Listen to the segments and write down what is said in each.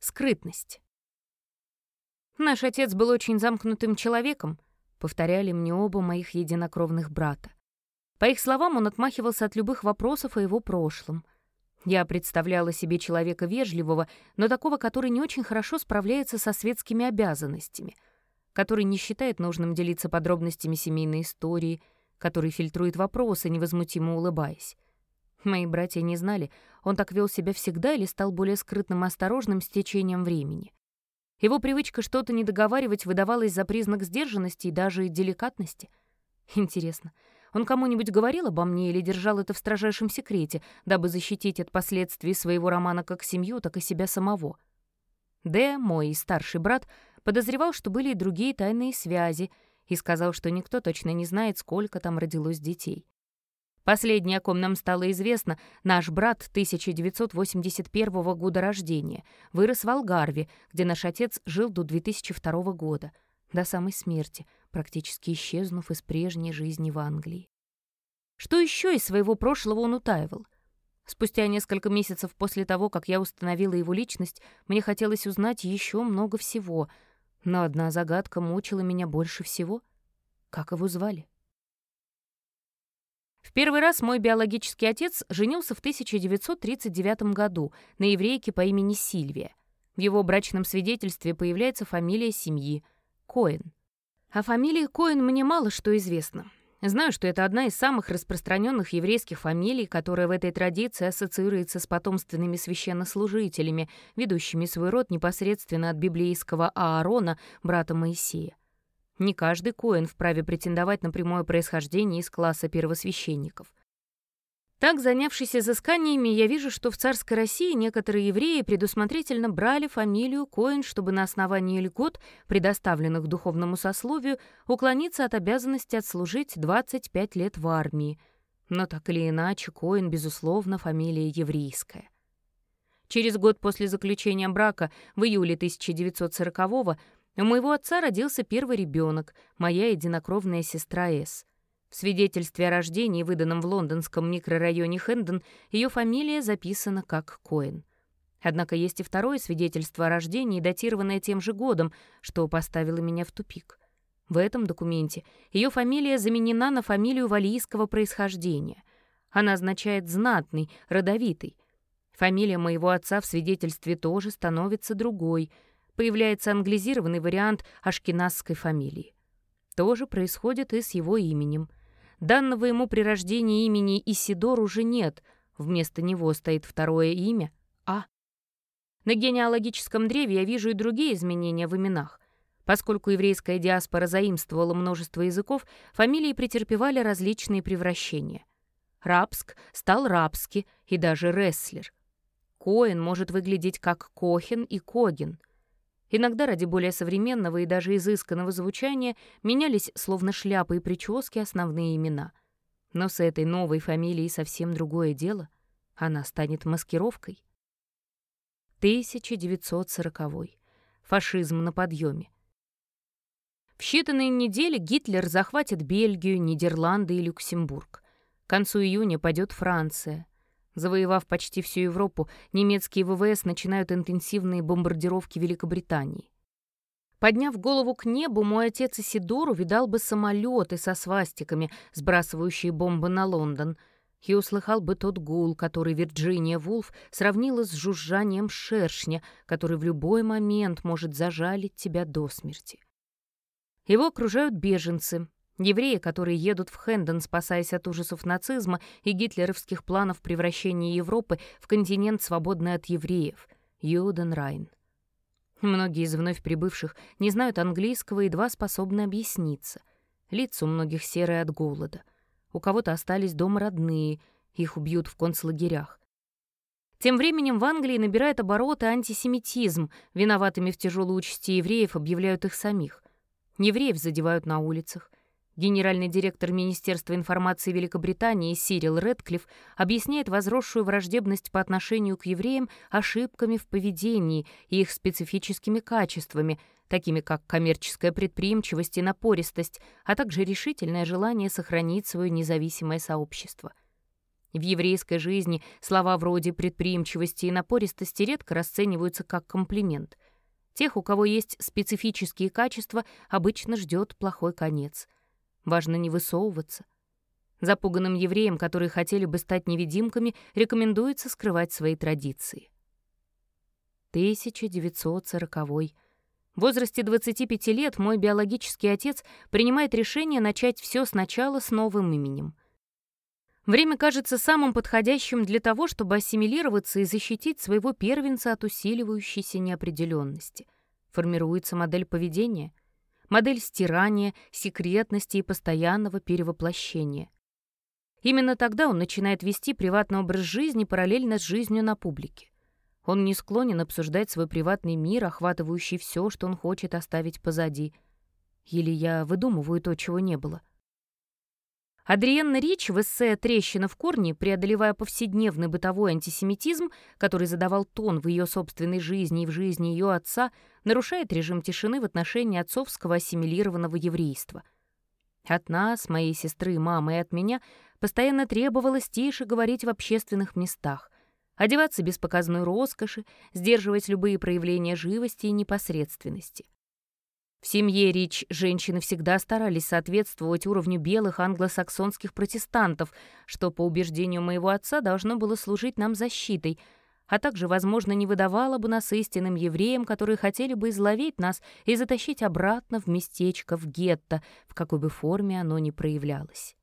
Скрытность. «Наш отец был очень замкнутым человеком», — повторяли мне оба моих единокровных брата. По их словам, он отмахивался от любых вопросов о его прошлом. Я представляла себе человека вежливого, но такого, который не очень хорошо справляется со светскими обязанностями, который не считает нужным делиться подробностями семейной истории, который фильтрует вопросы, невозмутимо улыбаясь. Мои братья не знали, он так вел себя всегда или стал более скрытным и осторожным с течением времени. Его привычка что-то недоговаривать выдавалась за признак сдержанности и даже деликатности. Интересно, он кому-нибудь говорил обо мне или держал это в строжайшем секрете, дабы защитить от последствий своего романа как семью, так и себя самого? Д, мой старший брат, подозревал, что были и другие тайные связи, и сказал, что никто точно не знает, сколько там родилось детей. Последний, о ком нам стало известно, наш брат 1981 года рождения, вырос в Алгарве, где наш отец жил до 2002 года, до самой смерти, практически исчезнув из прежней жизни в Англии. Что еще из своего прошлого он утаивал? Спустя несколько месяцев после того, как я установила его личность, мне хотелось узнать еще много всего, но одна загадка мучила меня больше всего. Как его звали? В первый раз мой биологический отец женился в 1939 году на еврейке по имени Сильвия. В его брачном свидетельстве появляется фамилия семьи — Коэн. О фамилии Коэн мне мало что известно. Знаю, что это одна из самых распространенных еврейских фамилий, которая в этой традиции ассоциируется с потомственными священнослужителями, ведущими свой род непосредственно от библейского Аарона, брата Моисея. Не каждый Коэн вправе претендовать на прямое происхождение из класса первосвященников. Так, занявшись изысканиями, я вижу, что в царской России некоторые евреи предусмотрительно брали фамилию Коэн, чтобы на основании льгот, предоставленных духовному сословию, уклониться от обязанности отслужить 25 лет в армии. Но так или иначе, Коэн, безусловно, фамилия еврейская. Через год после заключения брака, в июле 1940-го, у моего отца родился первый ребенок, моя единокровная сестра Эс. В свидетельстве о рождении, выданном в лондонском микрорайоне Хэндон, ее фамилия записана как Коэн. Однако есть и второе свидетельство о рождении, датированное тем же годом, что поставило меня в тупик. В этом документе ее фамилия заменена на фамилию валлийского происхождения. Она означает «знатный», «родовитый». Фамилия моего отца в свидетельстве тоже становится другой — появляется англизированный вариант ашкеназской фамилии. То же происходит и с его именем. Данного ему при рождении имени Исидор уже нет, вместо него стоит второе имя — А. На генеалогическом древе я вижу и другие изменения в именах. Поскольку еврейская диаспора заимствовала множество языков, фамилии претерпевали различные превращения. Рапск стал Рапски и даже Ресслер. Коэн может выглядеть как Кохен и Коген. Иногда ради более современного и даже изысканного звучания менялись словно шляпы и прически основные имена. Но с этой новой фамилией совсем другое дело. Она станет маскировкой. 1940-й. Фашизм на подъеме. В считанные недели Гитлер захватит Бельгию, Нидерланды и Люксембург. К концу июня падет Франция. Завоевав почти всю Европу, немецкие ВВС начинают интенсивные бомбардировки Великобритании. Подняв голову к небу, мой отец Исидор увидал бы самолеты со свастиками, сбрасывающие бомбы на Лондон, и услыхал бы тот гул, который Вирджиния Вулф сравнила с жужжанием шершня, который в любой момент может зажалить тебя до смерти. Его окружают беженцы, евреи, которые едут в Хэндон, спасаясь от ужасов нацизма и гитлеровских планов превращения Европы в континент, свободный от евреев — Юденрайн. Многие из вновь прибывших не знают английского и едва способны объясниться. Лица у многих серые от голода. У кого-то остались дома родные, их убьют в концлагерях. Тем временем в Англии набирает обороты антисемитизм, виноватыми в тяжелой участи евреев объявляют их самих. Евреев задевают на улицах. Генеральный директор Министерства информации Великобритании Сирил Рэдклифф объясняет возросшую враждебность по отношению к евреям ошибками в поведении и их специфическими качествами, такими как коммерческая предприимчивость и напористость, а также решительное желание сохранить свое независимое сообщество. В еврейской жизни слова вроде предприимчивости и напористости редко расцениваются как комплимент. Тех, у кого есть специфические качества, обычно ждет плохой конец. Важно не высовываться. Запуганным евреям, которые хотели бы стать невидимками, рекомендуется скрывать свои традиции. 1940. В возрасте 25 лет мой биологический отец принимает решение начать все сначала с новым именем. Время кажется самым подходящим для того, чтобы ассимилироваться и защитить своего первенца от усиливающейся неопределенности. Формируется модель поведения, модель стирания, секретности и постоянного перевоплощения. Именно тогда он начинает вести приватный образ жизни параллельно с жизнью на публике. Он не склонен обсуждать свой приватный мир, охватывающий все, что он хочет оставить позади. Или я выдумываю то, чего не было. Адриенна Рич в эссе «Трещина в корне», преодолевая повседневный бытовой антисемитизм, который задавал тон в ее собственной жизни и в жизни ее отца, нарушает режим тишины в отношении отцовского ассимилированного еврейства. От нас, моей сестры, мамы и от меня постоянно требовалось тише говорить в общественных местах, одеваться без показной роскоши, сдерживать любые проявления живости и непосредственности. В семье Рич женщины всегда старались соответствовать уровню белых англосаксонских протестантов, что, по убеждению моего отца, должно было служить нам защитой, а также, возможно, не выдавало бы нас истинным евреям, которые хотели бы изловить нас и затащить обратно в местечко, в гетто, в какой бы форме оно ни проявлялось.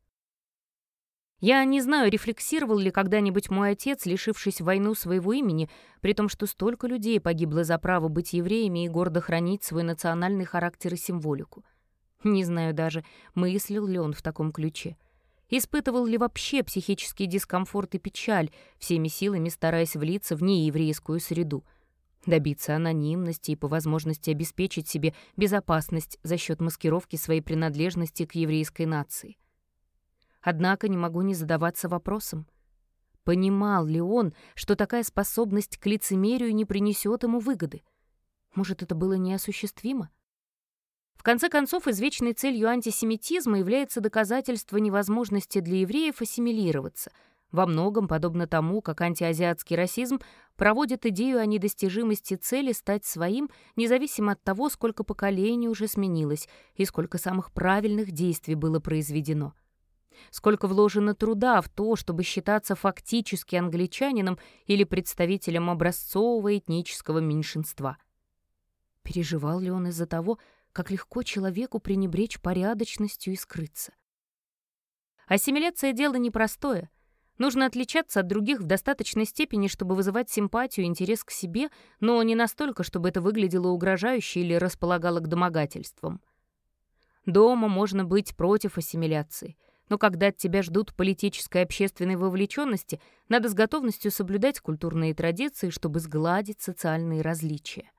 Я не знаю, рефлексировал ли когда-нибудь мой отец, лишившись в войну своего имени, при том, что столько людей погибло за право быть евреями и гордо хранить свой национальный характер и символику. Не знаю даже, мыслил ли он в таком ключе. Испытывал ли вообще психический дискомфорт и печаль, всеми силами стараясь влиться в нееврейскую среду, добиться анонимности и по возможности обеспечить себе безопасность за счет маскировки своей принадлежности к еврейской нации. Однако не могу не задаваться вопросом, понимал ли он, что такая способность к лицемерию не принесет ему выгоды? Может, это было неосуществимо? В конце концов, извечной целью антисемитизма является доказательство невозможности для евреев ассимилироваться, во многом подобно тому, как антиазиатский расизм проводит идею о недостижимости цели стать своим, независимо от того, сколько поколений уже сменилось и сколько самых правильных действий было произведено. Сколько вложено труда в то, чтобы считаться фактически англичанином или представителем образцового этнического меньшинства. Переживал ли он из-за того, как легко человеку пренебречь порядочностью и скрыться? Ассимиляция — дело непростое. Нужно отличаться от других в достаточной степени, чтобы вызывать симпатию и интерес к себе, но не настолько, чтобы это выглядело угрожающе или располагало к домогательствам. Дома можно быть против ассимиляции, но когда от тебя ждут политической и общественной вовлеченности, надо с готовностью соблюдать культурные традиции, чтобы сгладить социальные различия.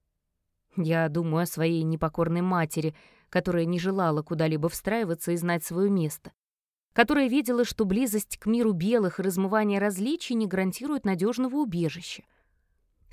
Я думаю о своей непокорной матери, которая не желала куда-либо встраиваться и знать свое место, которая видела, что близость к миру белых и размывание различий не гарантирует надежного убежища. В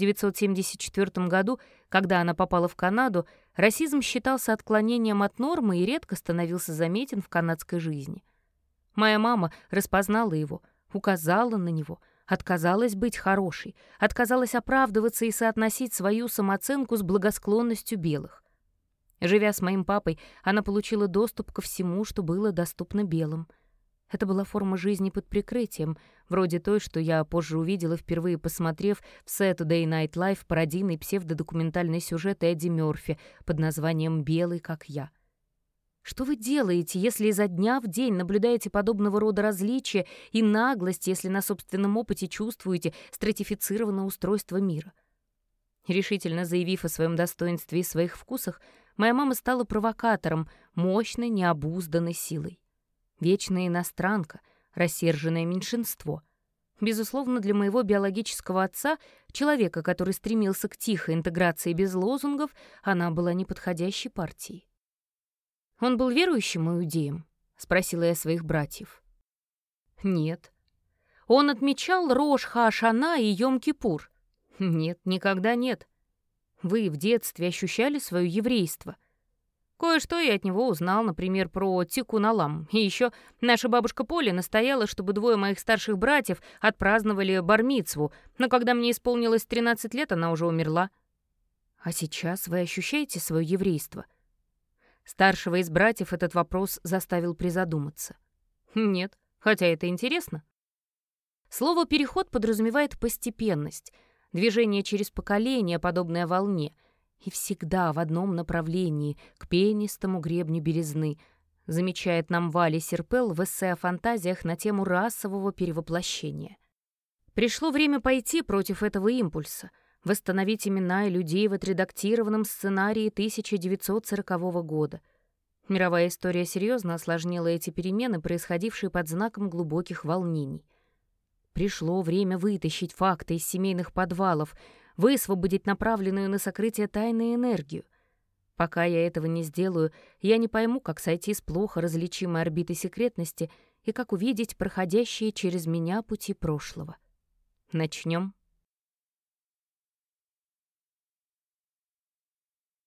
1974 году, когда она попала в Канаду, расизм считался отклонением от нормы и редко становился заметен в канадской жизни. Моя мама распознала его, указала на него, отказалась быть хорошей, отказалась оправдываться и соотносить свою самооценку с благосклонностью белых. Живя с моим папой, она получила доступ ко всему, что было доступно белым. Это была форма жизни под прикрытием, вроде той, что я позже увидела, впервые посмотрев в Saturday Night Live пародийный псевдодокументальный сюжет Эдди Мёрфи под названием «Белый, как я». Что вы делаете, если изо дня в день наблюдаете подобного рода различия и наглость, если на собственном опыте чувствуете стратифицированное устройство мира? Решительно заявив о своем достоинстве и своих вкусах, моя мама стала провокатором, мощной, необузданной силой. Вечная иностранка, рассерженное меньшинство. Безусловно, для моего биологического отца, человека, который стремился к тихой интеграции без лозунгов, она была неподходящей партией. «Он был верующим иудеем?» — спросила я своих братьев. «Нет». «Он отмечал Рош ха-Ашана и Йом-Кипур?» «Нет, никогда нет». «Вы в детстве ощущали свое еврейство?» Кое-что я от него узнал, например, про Тикун-Алам. И еще наша бабушка Поля настояла, чтобы двое моих старших братьев отпраздновали бар-мицву, но когда мне исполнилось 13 лет, она уже умерла. А сейчас вы ощущаете свое еврейство? Старшего из братьев этот вопрос заставил призадуматься. Нет, хотя это интересно. Слово «переход» подразумевает постепенность, движение через поколение, подобное волне, и всегда в одном направлении, к пенистому гребню белизны, замечает нам Валя Серпел в эссе о фантазиях на тему расового перевоплощения. Пришло время пойти против этого импульса, восстановить имена и людей в отредактированном сценарии 1940 года. Мировая история серьезно осложнила эти перемены, происходившие под знаком глубоких волнений. Пришло время вытащить факты из семейных подвалов, высвободить направленную на сокрытие тайны энергию. Пока я этого не сделаю, я не пойму, как сойти с плохо различимой орбиты секретности и как увидеть проходящие через меня пути прошлого. Начнем.